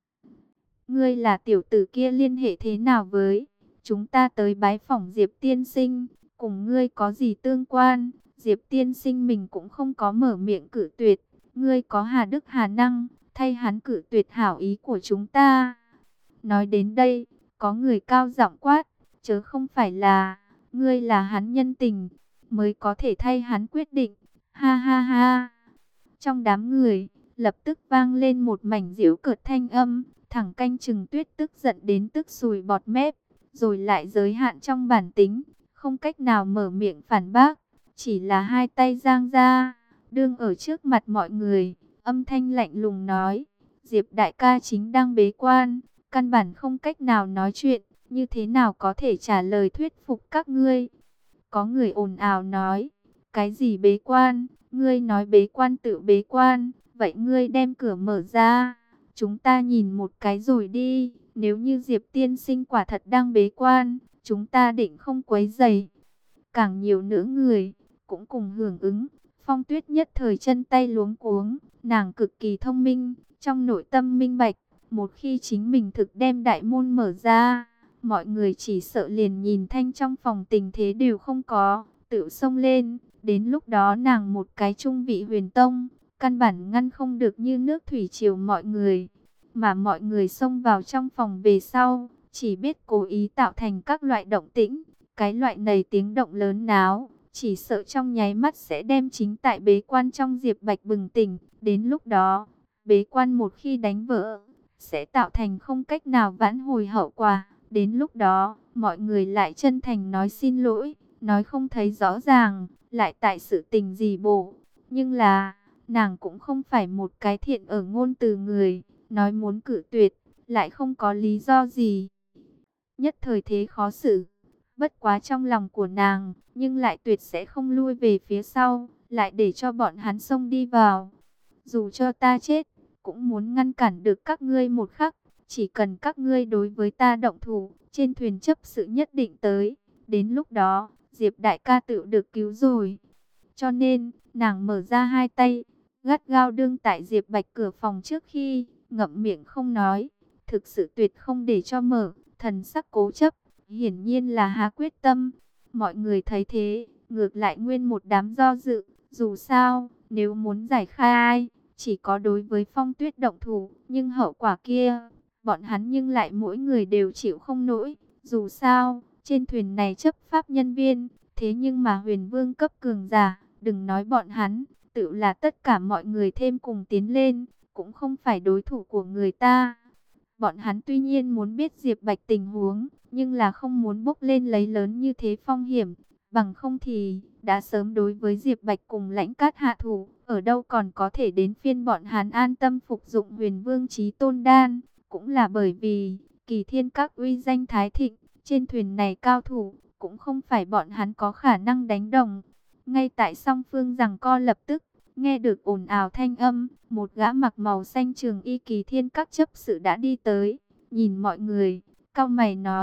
Speaker 1: Ngươi là tiểu tử kia liên hệ thế nào với chúng ta tới bái phỏng Diệp tiên sinh, cùng ngươi có gì tương quan? Diệp tiên sinh mình cũng không có mở miệng cự tuyệt, ngươi có hà đức hà năng, thay hắn cự tuyệt hảo ý của chúng ta. Nói đến đây, có người cao giọng quát, chớ không phải là, ngươi là hắn nhân tình, mới có thể thay hắn quyết định, ha ha ha. Trong đám người, lập tức vang lên một mảnh giễu cợt thanh âm, thẳng canh chừng Tuyết tức giận đến tức sùi bọt mép, rồi lại giới hạn trong bản tính, không cách nào mở miệng phản bác, chỉ là hai tay giang ra, đương ở trước mặt mọi người, âm thanh lạnh lùng nói, Diệp đại ca chính đang bế quan, căn bản không cách nào nói chuyện, như thế nào có thể trả lời thuyết phục các ngươi. Có người ồn ào nói, cái gì bế quan, ngươi nói bế quan tự bế quan, vậy ngươi đem cửa mở ra, chúng ta nhìn một cái rồi đi, nếu như Diệp tiên sinh quả thật đang bế quan, chúng ta định không quấy rầy. Càng nhiều nữa người, cũng cùng hưởng ứng. Phong Tuyết nhất thời chân tay luống cuống, nàng cực kỳ thông minh, trong nội tâm minh bạch, một khi chính mình thực đem đại môn mở ra, mọi người chỉ sợ liền nhìn thanh trong phòng tình thế đều không có, tự xông lên, đến lúc đó nàng một cái trung vị huyền tông, căn bản ngăn không được như nước thủy triều mọi người, mà mọi người xông vào trong phòng về sau, chỉ biết cố ý tạo thành các loại động tĩnh, cái loại này tiếng động lớn náo, chỉ sợ trong nháy mắt sẽ đem chính tại bế quan trong Diệp Bạch bừng tỉnh, đến lúc đó, bế quan một khi đánh vỡ, sẽ tạo thành không cách nào vãn hồi hậu quả, đến lúc đó, mọi người lại chân thành nói xin lỗi, nói không thấy rõ ràng, lại tại sự tình gì bộ, nhưng là, nàng cũng không phải một cái thiện ở ngôn từ người, nói muốn cự tuyệt, lại không có lý do gì. Nhất thời thế khó xử, bất quá trong lòng của nàng, nhưng lại tuyệt sẽ không lui về phía sau, lại để cho bọn hắn xông đi vào. Dù cho ta chết, cũng muốn ngăn cản được các ngươi một khắc, chỉ cần các ngươi đối với ta động thủ, trên thuyền chấp sự nhất định tới, đến lúc đó, Diệp đại ca tự được cứu rồi. Cho nên, nàng mở ra hai tay, gắt gao đương tại Diệp Bạch cửa phòng trước khi, ngậm miệng không nói, thực sự tuyệt không để cho mở, thần sắc cố chấp, hiển nhiên là há quyết tâm. Mọi người thấy thế, ngược lại nguyên một đám do dự, dù sao, nếu muốn giải khai, chỉ có đối với Phong Tuyết động thủ, nhưng hậu quả kia, bọn hắn nhưng lại mỗi người đều chịu không nổi, dù sao, trên thuyền này chấp pháp nhân viên, thế nhưng mà huyền vương cấp cường giả, đừng nói bọn hắn, tự là tất cả mọi người thêm cùng tiến lên, cũng không phải đối thủ của người ta. Bọn hắn tuy nhiên muốn biết Diệp Bạch tình huống, nhưng là không muốn bốc lên lấy lớn như thế phong hiểm, bằng không thì đã sớm đối với Diệp Bạch cùng Lãnh Cát hạ thủ, ở đâu còn có thể đến phiên bọn hắn an tâm phục dụng Huyền Vương Chí Tôn đan, cũng là bởi vì Kỳ Thiên Các uy danh thái thịnh, trên thuyền này cao thủ cũng không phải bọn hắn có khả năng đánh đồng. Ngay tại song phương giằng co lập tức, nghe được ồn ào thanh âm, một gã mặc màu xanh trường y Kỳ Thiên Các chấp sự đã đi tới, nhìn mọi người, cau mày nói,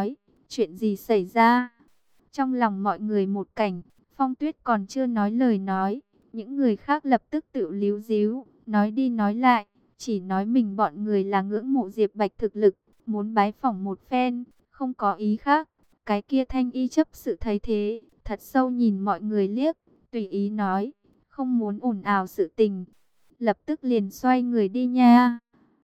Speaker 1: Chuyện gì xảy ra? Trong lòng mọi người một cảnh, Phong Tuyết còn chưa nói lời nói, những người khác lập tức tự líu díu, nói đi nói lại, chỉ nói mình bọn người là ngưỡng mộ Diệp Bạch thực lực, muốn bái phỏng một phen, không có ý khác. Cái kia Thanh Y chấp sự thấy thế, thật sâu nhìn mọi người liếc, tùy ý nói, không muốn ồn ào sự tình, lập tức liền xoay người đi nha.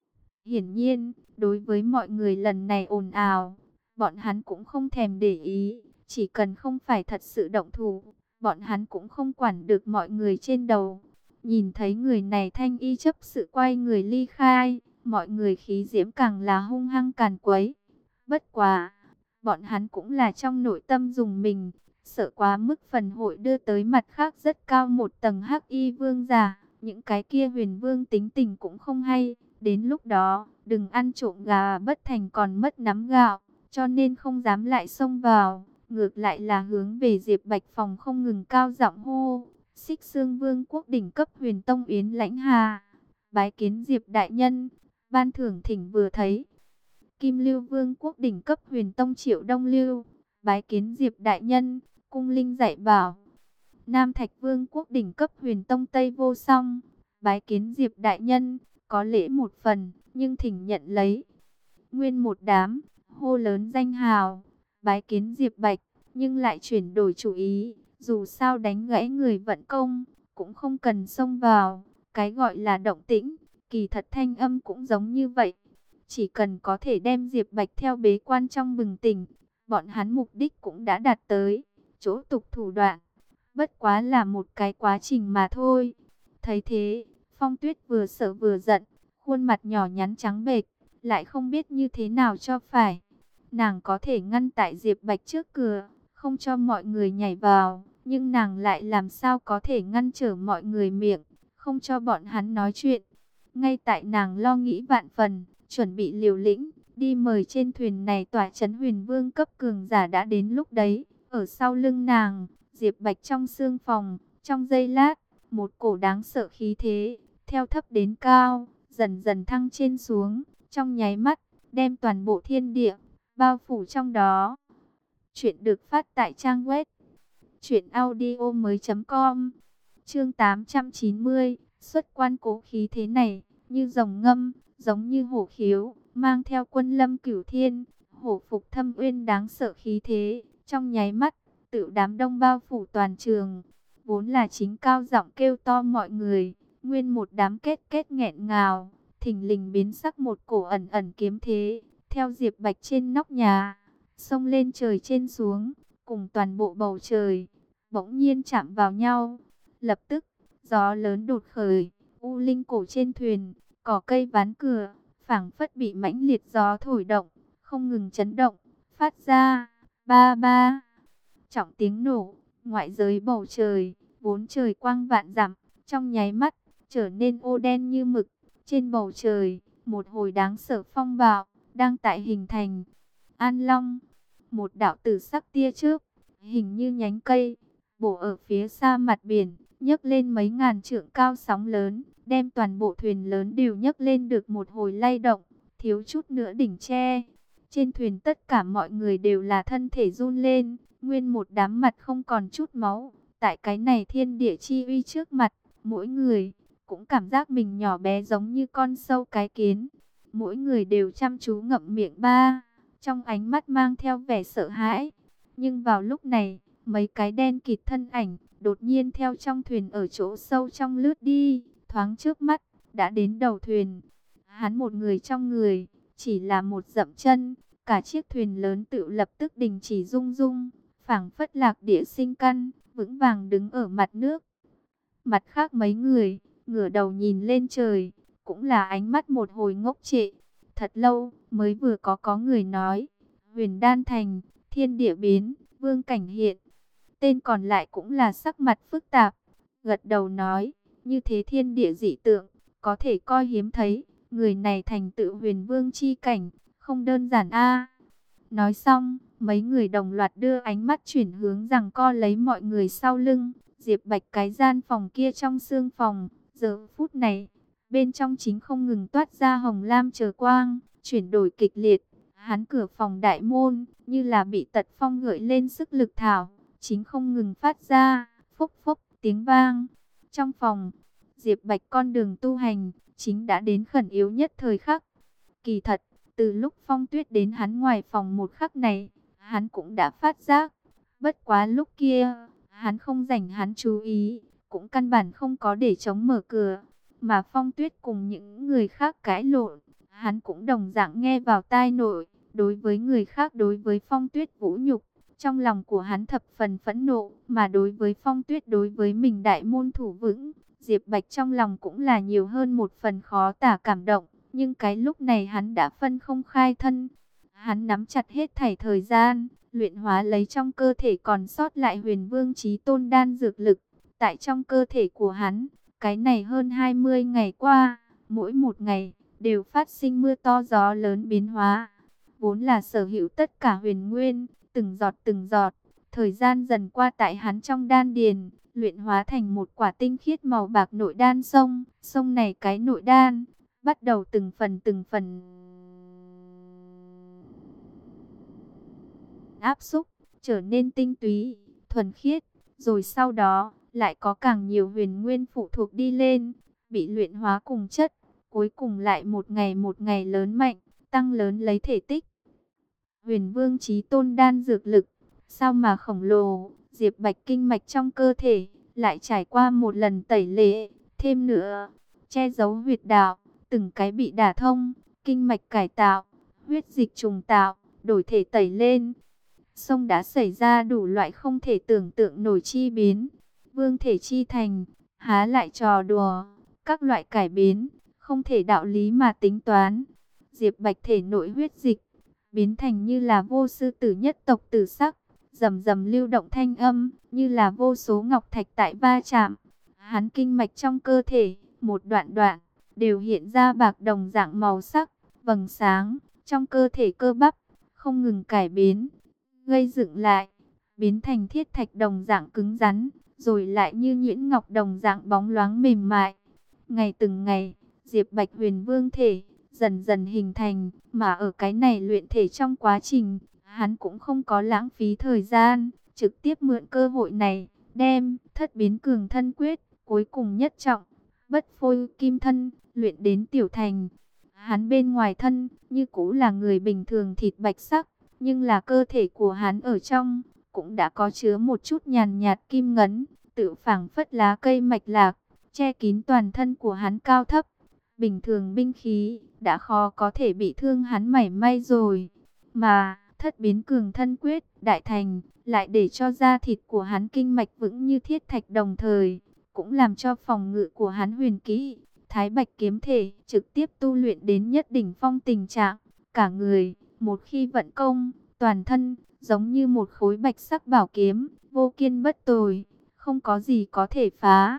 Speaker 1: Hiển nhiên, đối với mọi người lần này ồn ào, bọn hắn cũng không thèm để ý, chỉ cần không phải thật sự động thủ, bọn hắn cũng không quản được mọi người trên đầu. Nhìn thấy người này Thanh Y chấp sự quay người ly khai, mọi người khí diễm càng là hung hăng càn quấy. Bất quá, bọn hắn cũng là trong nội tâm dùng mình, sợ quá mức phần hội đưa tới mặt khác rất cao một tầng hắc y vương giả, những cái kia huyền vương tính tình cũng không hay. Đến lúc đó, đừng ăn trộm gà bất thành còn mất nắm gạo, cho nên không dám lại xông vào. Ngược lại là hướng về Diệp Bạch phòng không ngừng cao giọng hô. Xích Xương Vương quốc đỉnh cấp huyền tông Yến Lãnh Hà. Bái kiến Diệp đại nhân, ban thưởng thỉnh vừa thấy. Kim Lưu Vương quốc đỉnh cấp huyền tông Triệu Đông Lưu. Bái kiến Diệp đại nhân, cung linh dạy bảo. Nam Thạch Vương quốc đỉnh cấp huyền tông Tây Vô Song. Bái kiến Diệp đại nhân, có lễ một phần, nhưng thỉnh nhận lấy. Nguyên một đám, hô lớn danh hào, bái kiến Diệp Bạch, nhưng lại chuyển đổi chủ ý. Dù sao đánh gãy người vận công, cũng không cần xông vào. Cái gọi là động tĩnh, kỳ thật thanh âm cũng giống như vậy. Chỉ cần có thể đem Diệp Bạch theo bế quan trong bừng tỉnh, bọn hắn mục đích cũng đã đạt tới. Chỗ tục thủ đoạn, bất quá là một cái quá trình mà thôi. Thấy thế, Phong Tuyết vừa sợ vừa giận, khuôn mặt nhỏ nhắn trắng bệch, lại không biết như thế nào cho phải. Nàng có thể ngăn tại Diệp Bạch trước cửa, không cho mọi người nhảy vào, nhưng nàng lại làm sao có thể ngăn trở mọi người miệng, không cho bọn hắn nói chuyện. Ngay tại nàng lo nghĩ vạn phần, chuẩn bị liều lĩnh, đi mời trên thuyền này tỏa chấn huyền vương cấp cường giả đã đến lúc đấy. Ở sau lưng nàng, Diệp Bạch trong sương phòng, trong giây lát, một cổ đáng sợ khí thế, theo thấp đến cao, dần dần thăng trên xuống, trong nháy mắt, đem toàn bộ thiên địa, bao phủ trong đó. Chuyện được phát tại trang web truyệnaudiomoi.com. Chương 890, xuất quan cố khí thế này, như rồng ngâm, giống như hổ khiếu, mang theo quân lâm cửu thiên, hổ phục thâm uyên đáng sợ khí thế, trong nháy mắt, tự đám đông bao phủ toàn trường. Vốn là chính cao giọng kêu to mọi người, nguyên một đám kết kết nghẹn ngào, thình lình biến sắc một cổ ẩn ẩn kiếm thế, theo Diệp Bạch trên nóc nhà, xông lên trời trên xuống, cùng toàn bộ bầu trời, bỗng nhiên chạm vào nhau. Lập tức, gió lớn đột khởi, u linh cổ trên thuyền, cỏ cây ván cửa, phảng phất bị mãnh liệt gió thổi động, không ngừng chấn động, phát ra ba ba trọng tiếng nổ. Ngoại giới bầu trời, vốn trời quang vạn dặm, trong nháy mắt trở nên ô đen như mực. Trên bầu trời, một hồi đáng sợ phong bạo đang tại hình thành. An Long, một đạo tử sắc tia chớp, hình như nhánh cây, bổ ở phía xa mặt biển, nhấc lên mấy ngàn trượng cao sóng lớn, đem toàn bộ thuyền lớn đều nhấc lên được một hồi lay động, thiếu chút nữa đỉnh tre. Trên thuyền tất cả mọi người đều là thân thể run lên, nguyên một đám mặt không còn chút máu. Tại cái này thiên địa chi uy trước mặt, mỗi người cũng cảm giác mình nhỏ bé giống như con sâu cái kiến. Mỗi người đều chăm chú ngậm miệng ba, trong ánh mắt mang theo vẻ sợ hãi. Nhưng vào lúc này, mấy cái đen kịt thân ảnh đột nhiên theo trong thuyền ở chỗ sâu trong lướt đi, thoáng trước mắt đã đến đầu thuyền. Hắn một người trong người, chỉ là một dậm chân, cả chiếc thuyền lớn tự lập tức đình chỉ rung rung, phảng phất lạc địa sinh căn, vững vàng đứng ở mặt nước. Mặt khác mấy người ngửa đầu nhìn lên trời, cũng là ánh mắt một hồi ngốc trệ. Thật lâu mới vừa có người nói, Huyền Đan thành, thiên địa biến, vương cảnh hiện. Tên còn lại cũng là sắc mặt phức tạp, gật đầu nói, như thế thiên địa dị tượng, có thể coi hiếm thấy. Người này thành tựu huyền vương chi cảnh, không đơn giản a. Nói xong, mấy người đồng loạt đưa ánh mắt chuyển hướng rằng co lấy mọi người sau lưng. Diệp Bạch cái gian phòng kia trong sương phòng, giờ phút này, bên trong chính không ngừng toát ra hồng lam chờ quang, chuyển đổi kịch liệt. Hắn cửa phòng đại môn, như là bị tật phong gợi lên sức lực thảo, chính không ngừng phát ra, phốc phốc tiếng vang. Trong phòng, Diệp Bạch con đường tu hành, chính đã đến khẩn yếu nhất thời khắc. Kỳ thật, từ lúc Phong Tuyết đến hắn ngoài phòng một khắc này, hắn cũng đã phát giác. Bất quá lúc kia, hắn không dành hắn chú ý, cũng căn bản không có để chống mở cửa. Mà Phong Tuyết cùng những người khác cãi lộn, hắn cũng đồng dạng nghe vào tai nội. Đối với người khác, đối với Phong Tuyết vũ nhục, trong lòng của hắn thập phần phẫn nộ. Mà đối với Phong Tuyết, đối với mình đại môn thủ vững, Diệp Bạch trong lòng cũng là nhiều hơn một phần khó tả cảm động. Nhưng cái lúc này hắn đã phân không khai thân. Hắn nắm chặt hết thảy thời gian, luyện hóa lấy trong cơ thể còn sót lại Huyền Vương Chí Tôn đan dược lực. Tại trong cơ thể của hắn, cái này hơn 20 ngày qua, mỗi một ngày đều phát sinh mưa to gió lớn biến hóa. Vốn là sở hữu tất cả huyền nguyên, từng giọt, thời gian dần qua tại hắn trong đan điền, luyện hóa thành một quả tinh khiết màu bạc nội đan sông. Sông này cái nội đan, bắt đầu từng phần áp xúc, trở nên tinh túy, thuần khiết, rồi sau đó lại có càng nhiều huyền nguyên phụ thuộc đi lên, bị luyện hóa cùng chất, cuối cùng lại một ngày lớn mạnh, tăng lớn lấy thể tích. Huyền Vương Chí Tôn đan dược lực, sao mà khổng lồ. Diệp Bạch kinh mạch trong cơ thể lại trải qua một lần tẩy lễ, thêm nữa che giấu huyệt đạo, từng cái bị đả thông, kinh mạch cải tạo, huyết dịch trùng tạo, đổi thể tẩy lên. Song đã xảy ra đủ loại không thể tưởng tượng nổi chi biến. Vương thể chi thành, há lại trò đùa, các loại cải biến, không thể đạo lý mà tính toán. Diệp Bạch thể nội huyết dịch biến thành như là vô sư tử nhất tộc tử sắc, rầm rầm lưu động thanh âm, như là vô số ngọc thạch tại va chạm. Hắn kinh mạch trong cơ thể, một đoạn đoạn, đều hiện ra bạc đồng dạng màu sắc, vầng sáng, trong cơ thể cơ bắp, không ngừng cải biến, gây dựng lại, biến thành thiết thạch đồng dạng cứng rắn, rồi lại như nhuyễn ngọc đồng dạng bóng loáng mềm mại. Ngày từng ngày, Diệp Bạch huyền vương thể dần dần hình thành, mà ở cái này luyện thể trong quá trình, hắn cũng không có lãng phí thời gian, trực tiếp mượn cơ hội này, đem thất biến cường thân quyết, cuối cùng nhất trọng, bất phôi kim thân, luyện đến tiểu thành. Hắn bên ngoài thân, như cũ là người bình thường thịt bạch sắc, nhưng là cơ thể của hắn ở trong, cũng đã có chứa một chút nhàn nhạt kim ngấn, tự phảng phất lá cây mạch lạc, che kín toàn thân của hắn cao thấp. Bình thường binh khí, đã khó có thể bị thương hắn mảy may rồi. Mà, thất biến cường thân quyết, đại thành, lại để cho da thịt của hắn kinh mạch vững như thiết thạch đồng thời, cũng làm cho phòng ngự của hắn huyền kỹ, thái bạch kiếm thể, trực tiếp tu luyện đến nhất đỉnh phong tình trạng. Cả người, một khi vận công, toàn thân, giống như một khối bạch sắc bảo kiếm, vô kiên bất tồi, không có gì có thể phá.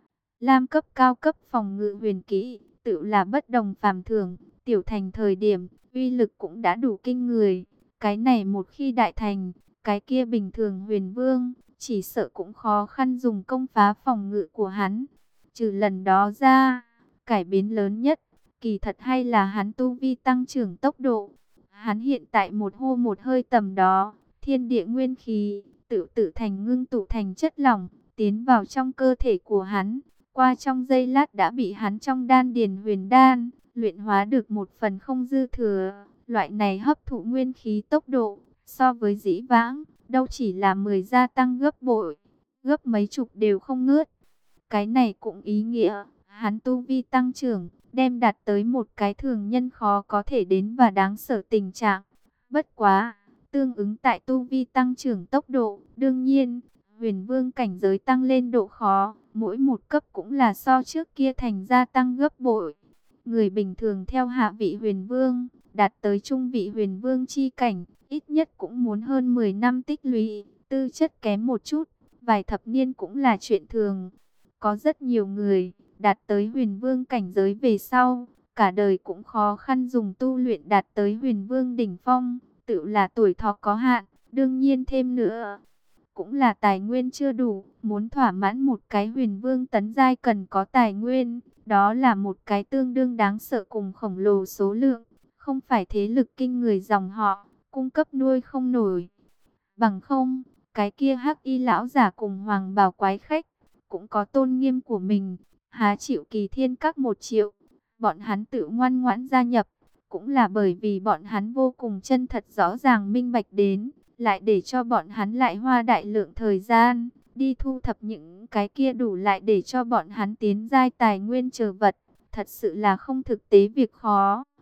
Speaker 1: Lam cấp cao cấp phòng ngự huyền kỹ, tự là bất đồng phàm thường, tiểu thành thời điểm, uy lực cũng đã đủ kinh người. Cái này một khi đại thành, cái kia bình thường huyền vương, chỉ sợ cũng khó khăn dùng công phá phòng ngự của hắn. Trừ lần đó ra, cải biến lớn nhất, kỳ thật hay là hắn tu vi tăng trưởng tốc độ. Hắn hiện tại một hô một hơi tầm đó, thiên địa nguyên khí, tự thành ngưng tụ thành chất lỏng, tiến vào trong cơ thể của hắn. Qua trong giây lát đã bị hắn trong đan điền huyền đan, luyện hóa được một phần không dư thừa. Loại này hấp thụ nguyên khí tốc độ, so với dĩ vãng, đâu chỉ là 10 gia tăng gấp bội, gấp mấy chục đều không ngớt. Cái này cũng ý nghĩa, hắn tu vi tăng trưởng, đem đạt tới một cái thường nhân khó có thể đến và đáng sợ tình trạng. Bất quá, tương ứng tại tu vi tăng trưởng tốc độ, đương nhiên, huyền vương cảnh giới tăng lên độ khó, mỗi một cấp cũng là so trước kia thành gia tăng gấp bội. Người bình thường theo hạ vị huyền vương, đạt tới trung vị huyền vương chi cảnh, ít nhất cũng muốn hơn 10 năm tích lũy, tư chất kém một chút, vài thập niên cũng là chuyện thường. Có rất nhiều người, đạt tới huyền vương cảnh giới về sau, cả đời cũng khó khăn dùng tu luyện đạt tới huyền vương đỉnh phong, tự là tuổi thọ có hạn, đương nhiên thêm nữa, cũng là tài nguyên chưa đủ, muốn thỏa mãn một cái huyền vương tấn giai cần có tài nguyên, đó là một cái tương đương đáng sợ cùng khổng lồ số lượng, không phải thế lực kinh người dòng họ, cung cấp nuôi không nổi. Bằng không, cái kia hắc y lão giả cùng hoàng bào quái khách, cũng có tôn nghiêm của mình, há chịu Kỳ Thiên Các 1 triệu. Bọn hắn tự ngoan ngoãn gia nhập, cũng là bởi vì bọn hắn vô cùng chân thật rõ ràng minh bạch đến, lại để cho bọn hắn lại hoa đại lượng thời gian, đi thu thập những cái kia đủ lại để cho bọn hắn tiến giai tài nguyên chờ vật, thật sự là không thực tế việc khó.